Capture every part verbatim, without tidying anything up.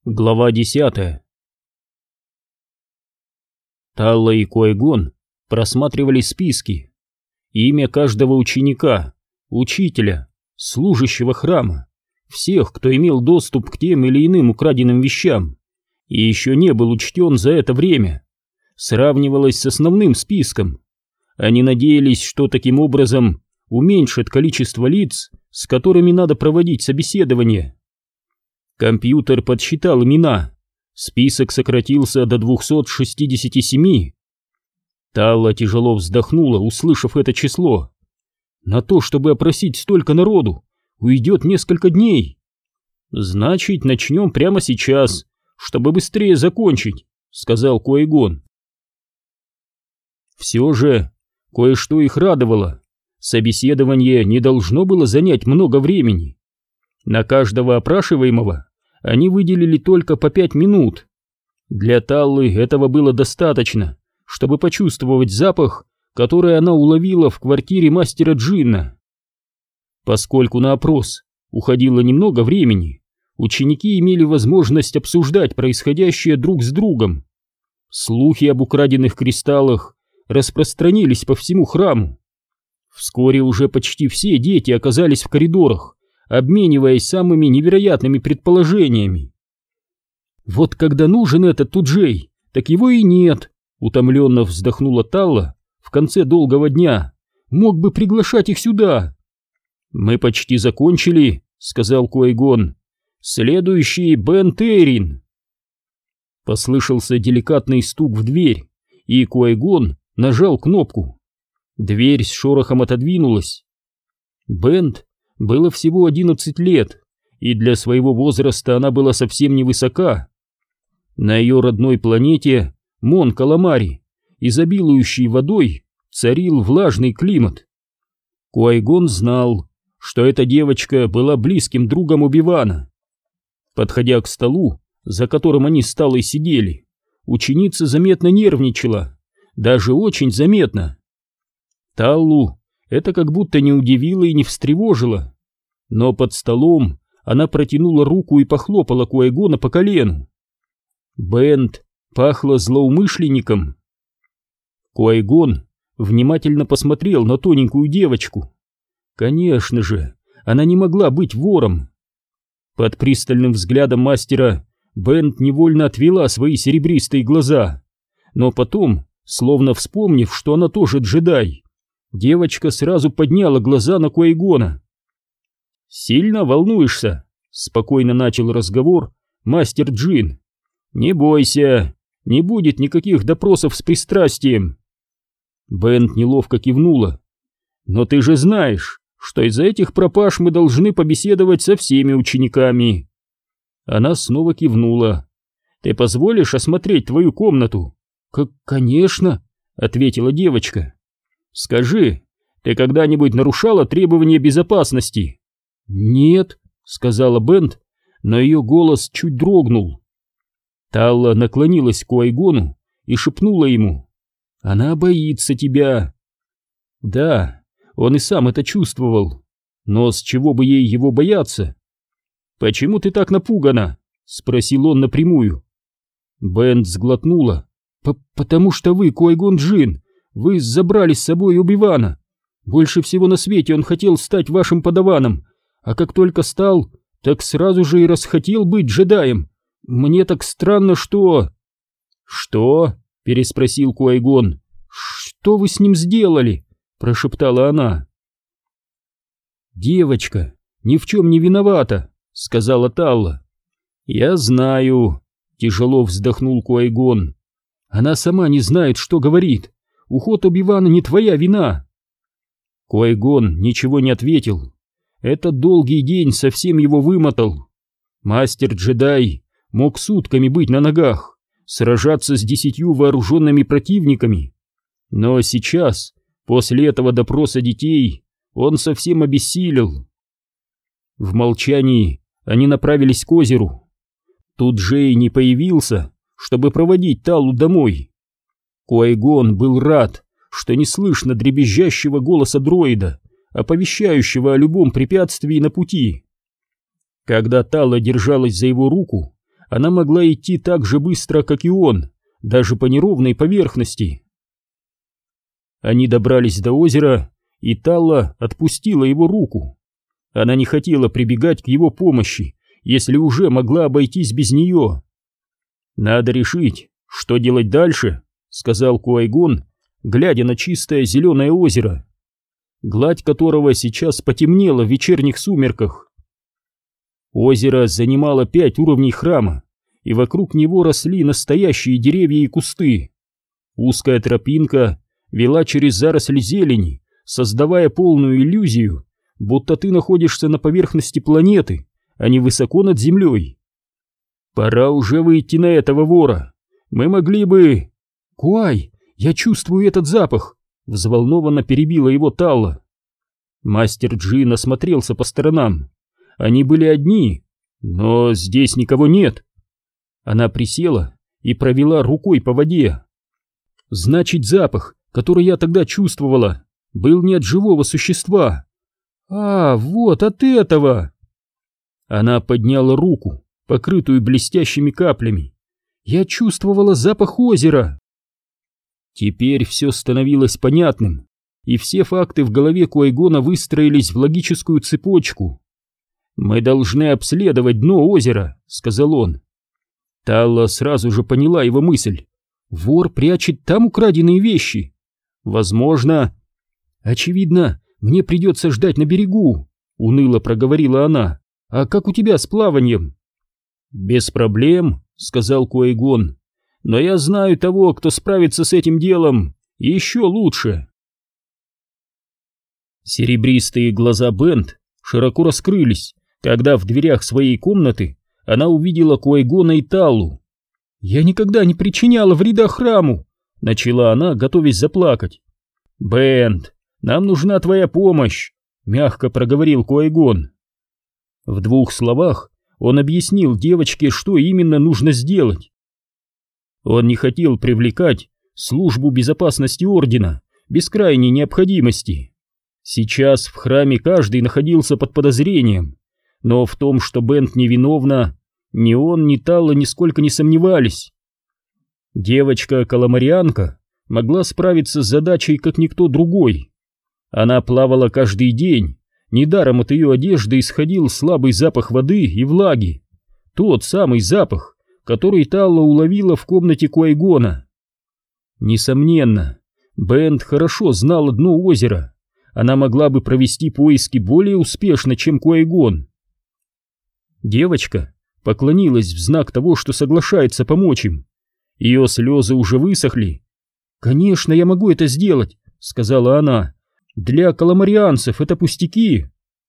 Глава десятая. Талла и Куайгон просматривали списки. Имя каждого ученика, учителя, служащего храма, всех, кто имел доступ к тем или иным украденным вещам и еще не был учтен за это время, сравнивалось с основным списком. Они надеялись, что таким образом уменьшат количество лиц, с которыми надо проводить собеседование. Компьютер подсчитал имена. Список сократился до двухсот шестидесяти семи. Талла тяжело вздохнула, услышав это число. На то, чтобы опросить столько народу, уйдет несколько дней. Значит, начнем прямо сейчас, чтобы быстрее закончить, сказал Куайгон. Все же, кое-что их радовало. Собеседование не должно было занять много времени. На каждого опрашиваемого они выделили только по пять минут. Для Таллы этого было достаточно, чтобы почувствовать запах, который она уловила в квартире мастера Джинна. Поскольку на опрос уходило немного времени, ученики имели возможность обсуждать происходящее друг с другом. Слухи об украденных кристаллах распространились по всему храму. Вскоре уже почти все дети оказались в коридорах, обмениваясь самыми невероятными предположениями. «Вот когда нужен этот Туджей, так его и нет», — утомленно вздохнула Талла в конце долгого дня. «Мог бы приглашать их сюда». «Мы почти закончили», — сказал Куайгон. «Следующий Бен Тейрин». Послышался деликатный стук в дверь, и Куайгон нажал кнопку. Дверь с шорохом отодвинулась. Бент было всего одиннадцать лет, и для своего возраста она была совсем невысока. На ее родной планете, Мон-Каламари, изобилующей водой, царил влажный климат. Куайгон знал, что эта девочка была близким другом Оби-Вана. Подходя к столу, за которым они с Таллой сидели, ученица заметно нервничала, даже очень заметно. Таллу это как будто не удивило и не встревожило. Но под столом она протянула руку и похлопала Куайгона по колену. Бент пахло злоумышленником. Куайгон внимательно посмотрел на тоненькую девочку. Конечно же, она не могла быть вором. Под пристальным взглядом мастера Бент невольно отвела свои серебристые глаза, но потом, словно вспомнив, что она тоже джедай, девочка сразу подняла глаза на Куайгона. «Сильно волнуешься?» — спокойно начал разговор мастер Джин. «Не бойся, не будет никаких допросов с пристрастием». Бент неловко кивнула. «Но ты же знаешь, что из-за этих пропаж мы должны побеседовать со всеми учениками». Она снова кивнула. «Ты позволишь осмотреть твою комнату?» «Как, конечно», — ответила девочка. «Скажи, ты когда-нибудь нарушала требования безопасности?» «Нет», — сказала Бент, но ее голос чуть дрогнул. Талла наклонилась к Куайгону и шепнула ему: «Она боится тебя». Да, он и сам это чувствовал, но с чего бы ей его бояться? «Почему ты так напугана?» — спросил он напрямую. Бент сглотнула. «Потому что вы, Куайгон Джин, вы забрали с собой Оби-Вана. Больше всего на свете он хотел стать вашим подаваном, а как только стал, так сразу же и расхотел быть джедаем. Мне так странно, что...» «Что?» — переспросил Куайгон. «Что вы с ним сделали?» — прошептала она. «Девочка ни в чем не виновата», — сказала Талла. «Я знаю», — тяжело вздохнул Куайгон. «Она сама не знает, что говорит. Уход Оби-Вана не твоя вина». Куайгон ничего не ответил. Этот долгий день совсем его вымотал. Мастер-джедай мог сутками быть на ногах, сражаться с десятью вооруженными противниками. Но сейчас, после этого допроса детей, он совсем обессилел. В молчании они направились к озеру. Тут Джей не появился, чтобы проводить Таллу домой. Куайгон был рад, что не слышно дребезжащего голоса дроида, оповещающего о любом препятствии на пути. Когда Талла держалась за его руку, она могла идти так же быстро, как и он, даже по неровной поверхности. Они добрались до озера, и Талла отпустила его руку. Она не хотела прибегать к его помощи, если уже могла обойтись без нее. «Надо решить, что делать дальше», — сказал Куайгон, глядя на чистое зеленое озеро, гладь которого сейчас потемнела в вечерних сумерках. Озеро занимало пять уровней храма, и вокруг него росли настоящие деревья и кусты. Узкая тропинка вела через заросли зелени, создавая полную иллюзию, будто ты находишься на поверхности планеты, а не высоко над землей. «Пора уже выйти на этого вора. Мы могли бы...» «Куай, я чувствую этот запах!» — взволнованно перебила его Талла. Мастер Джин осмотрелся по сторонам. Они были одни, но здесь никого нет. Она присела и провела рукой по воде. «Значит, запах, который я тогда чувствовала, был не от живого существа. А, вот от этого!» Она подняла руку, покрытую блестящими каплями. «Я чувствовала запах озера!» Теперь все становилось понятным, и все факты в голове Куайгона выстроились в логическую цепочку. «Мы должны обследовать дно озера», — сказал он. Талла сразу же поняла его мысль. «Вор прячет там украденные вещи. Возможно...» «Очевидно, мне придется ждать на берегу», — уныло проговорила она. «А как у тебя с плаванием?» «Без проблем», — сказал Куайгон. «Но я знаю того, кто справится с этим делом еще лучше». Серебристые глаза Бент широко раскрылись, когда в дверях своей комнаты она увидела Куайгона и Таллу. «Я никогда не причиняла вреда храму», — начала она, готовясь заплакать. «Бент, нам нужна твоя помощь», — мягко проговорил Куайгон. В двух словах он объяснил девочке, что именно нужно сделать. Он не хотел привлекать службу безопасности ордена без крайней необходимости. Сейчас в храме каждый находился под подозрением, но в том, что Бент невиновна, ни он, ни Талла нисколько не сомневались. Девочка-каламарианка могла справиться с задачей, как никто другой. Она плавала каждый день, недаром от ее одежды исходил слабый запах воды и влаги, тот самый запах, который Талла уловила в комнате Куайгона. Несомненно, Бент хорошо знала дно озера, она могла бы провести поиски более успешно, чем Куайгон. Девочка поклонилась в знак того, что соглашается помочь им. Ее слезы уже высохли. «Конечно, я могу это сделать», — сказала она. «Для каламарианцев это пустяки».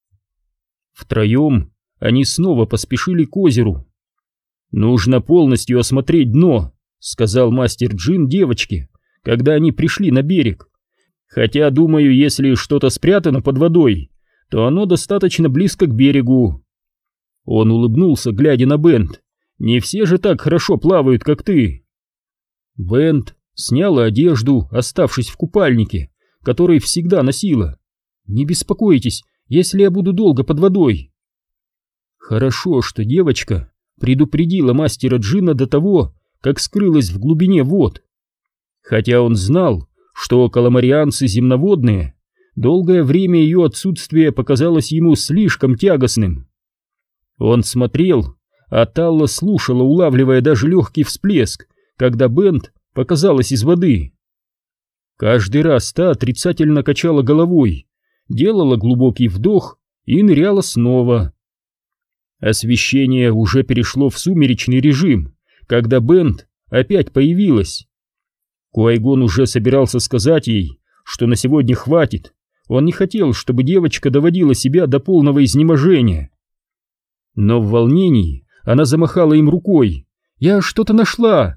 Втроем они снова поспешили к озеру. «Нужно полностью осмотреть дно», — сказал мастер Джин девочке, когда они пришли на берег. «Хотя, думаю, если что-то спрятано под водой, то оно достаточно близко к берегу». Он улыбнулся, глядя на Бент. «Не все же так хорошо плавают, как ты». Бент сняла одежду, оставшись в купальнике, который всегда носила. «Не беспокойтесь, если я буду долго под водой». Хорошо, что девочка предупредила мастера Джина до того, как скрылась в глубине вод. Хотя он знал, что каламарианцы земноводные, долгое время ее отсутствие показалось ему слишком тягостным. Он смотрел, а Талла слушала, улавливая даже легкий всплеск, когда Бент показалась из воды. Каждый раз та отрицательно качала головой, делала глубокий вдох и ныряла снова. Освещение уже перешло в сумеречный режим, когда Бент опять появилась. Куайгон уже собирался сказать ей, что на сегодня хватит. Он не хотел, чтобы девочка доводила себя до полного изнеможения. Но в волнении она замахала им рукой. «Я что-то нашла!»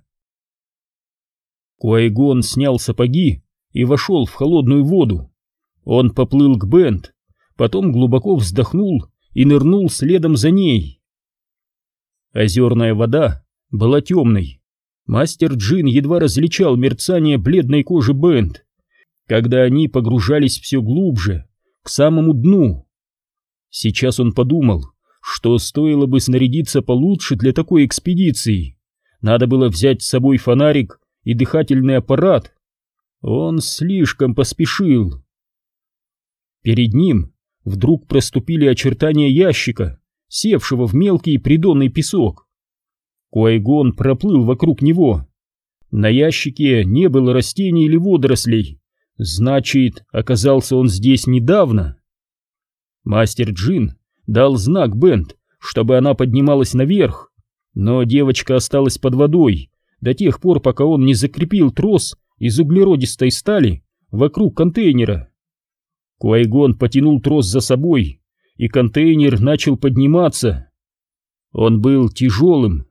Куайгон снял сапоги и вошел в холодную воду. Он поплыл к Бент, потом глубоко вздохнул и нырнул следом за ней. Озерная вода была темной. Мастер Джин едва различал мерцание бледной кожи Бент, когда они погружались все глубже, к самому дну. Сейчас он подумал, что стоило бы снарядиться получше для такой экспедиции. Надо было взять с собой фонарик и дыхательный аппарат. Он слишком поспешил. Перед ним вдруг проступили очертания ящика, севшего в мелкий придонный песок. Qui-Gon проплыл вокруг него. На ящике не было растений или водорослей. Значит, оказался он здесь недавно. Мастер Джин дал знак Бент, чтобы она поднималась наверх, но девочка осталась под водой до тех пор, пока он не закрепил трос из углеродистой стали вокруг контейнера. Qui-Gon потянул трос за собой, и контейнер начал подниматься. Он был тяжелым.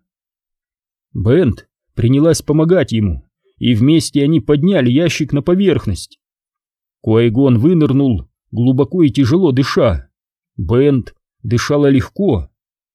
Бент принялась помогать ему, и вместе они подняли ящик на поверхность. Qui-Gon вынырнул, глубоко и тяжело дыша. Бент дышала легко.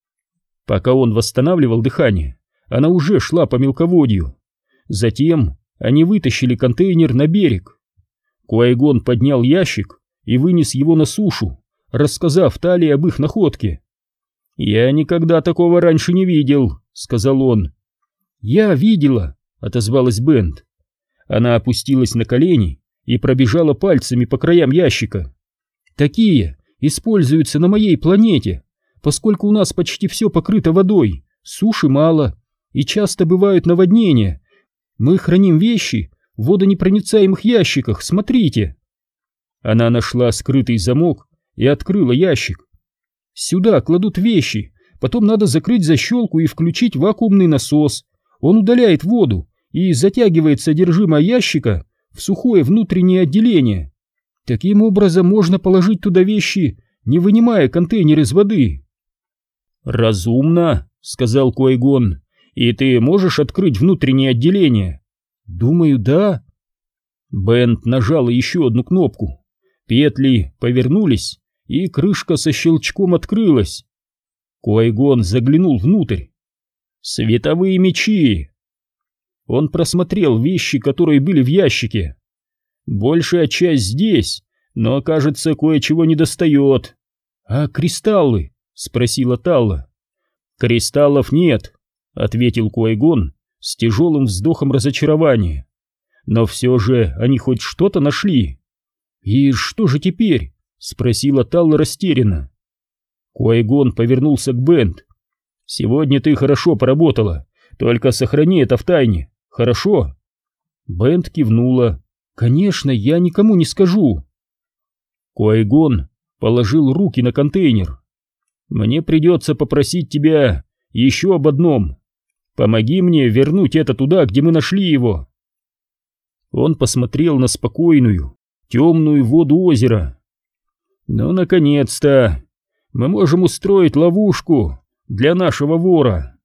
Пока он восстанавливал дыхание, она уже шла по мелководью. Затем они вытащили контейнер на берег. Qui-Gon поднял ящик и вынес его на сушу, рассказав Талии об их находке. «Я никогда такого раньше не видел», — сказал он. «Я видела», — отозвалась Бент. Она опустилась на колени и пробежала пальцами по краям ящика. «Такие используются на моей планете, поскольку у нас почти все покрыто водой, суши мало, и часто бывают наводнения. Мы храним вещи в водонепроницаемых ящиках, смотрите». Она нашла скрытый замок и открыла ящик. «Сюда кладут вещи, потом надо закрыть защелку и включить вакуумный насос. Он удаляет воду и затягивает содержимое ящика в сухое внутреннее отделение. Таким образом можно положить туда вещи, не вынимая контейнер из воды». «Разумно», — сказал Qui-Gon. «И ты можешь открыть внутреннее отделение?» «Думаю, да». Бент нажала еще одну кнопку. Петли повернулись, и крышка со щелчком открылась. Qui-Gon заглянул внутрь. «Световые мечи!» Он просмотрел вещи, которые были в ящике. «Большая часть здесь, но, кажется, кое-чего недостает». «А кристаллы?» — спросила Талла. «Кристаллов нет», — ответил Qui-Gon с тяжелым вздохом разочарования. «Но все же они хоть что-то нашли». «И что же теперь?» — спросила Талла растерянно. Qui-Gon повернулся к Бент. «Сегодня ты хорошо поработала, только сохрани это в тайне, хорошо?» Бент кивнула. «Конечно, я никому не скажу». Qui-Gon положил руки на контейнер. «Мне придется попросить тебя еще об одном. Помоги мне вернуть это туда, где мы нашли его». Он посмотрел на спокойную, темную воду озера. «Ну, наконец-то! Мы можем устроить ловушку для нашего вора».